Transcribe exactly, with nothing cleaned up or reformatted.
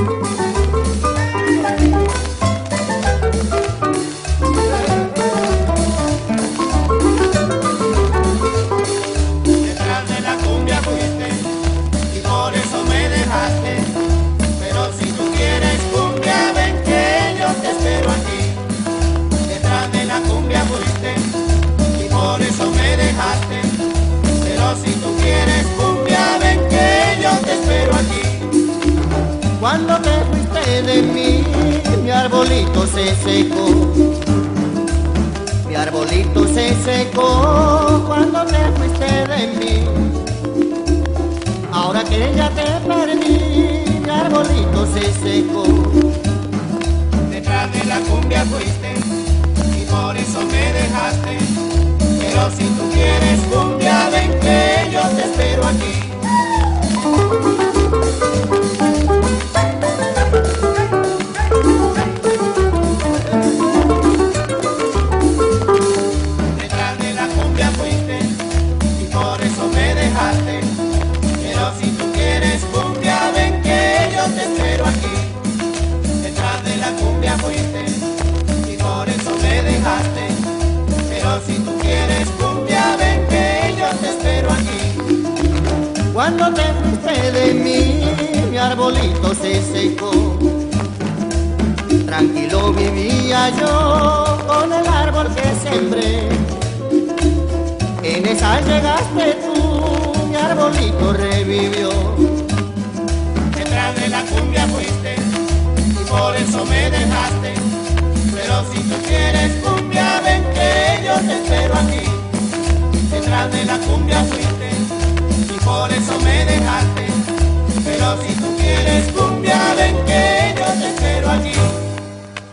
Detrás de la cumbia fuiste y por eso me dejaste. Pero si tú quieres cumbia, ven que yo te espero aquí. Detrás de la cumbia fuiste y por eso me dejaste. Pero si tú quieres cumbia, ven que yo te espero aquí. Cuando te fuiste de mí, mi arbolito se secó. Mi arbolito se secó cuando te fuiste de mí. Ahora que ya te perdí, mi arbolito se secó. Detrás de la cumbia fuiste y por eso me dejaste. Pero si tú quieres cumbia, ven que yo te espero aquí. Detrás de la cumbia fuiste y por eso me dejaste. Pero si tú quieres cumbia, ven que yo te espero aquí. Detrás de la cumbia fuiste y por eso me dejaste. Pero si tú quieres cumbia, ven que yo te espero aquí. Cuando te fuiste de mí, mi arbolito se secó. Tranquilo vivía yo con el árbol que sembré. En esa llegaste tú, mi arbolito revivió. Detrás de la cumbia fuiste y por eso me dejaste. Pero si tú quieres cumbia, ven que yo te espero aquí. Detrás de la cumbia fuiste y por eso me dejaste. Pero si tú quieres cumbia,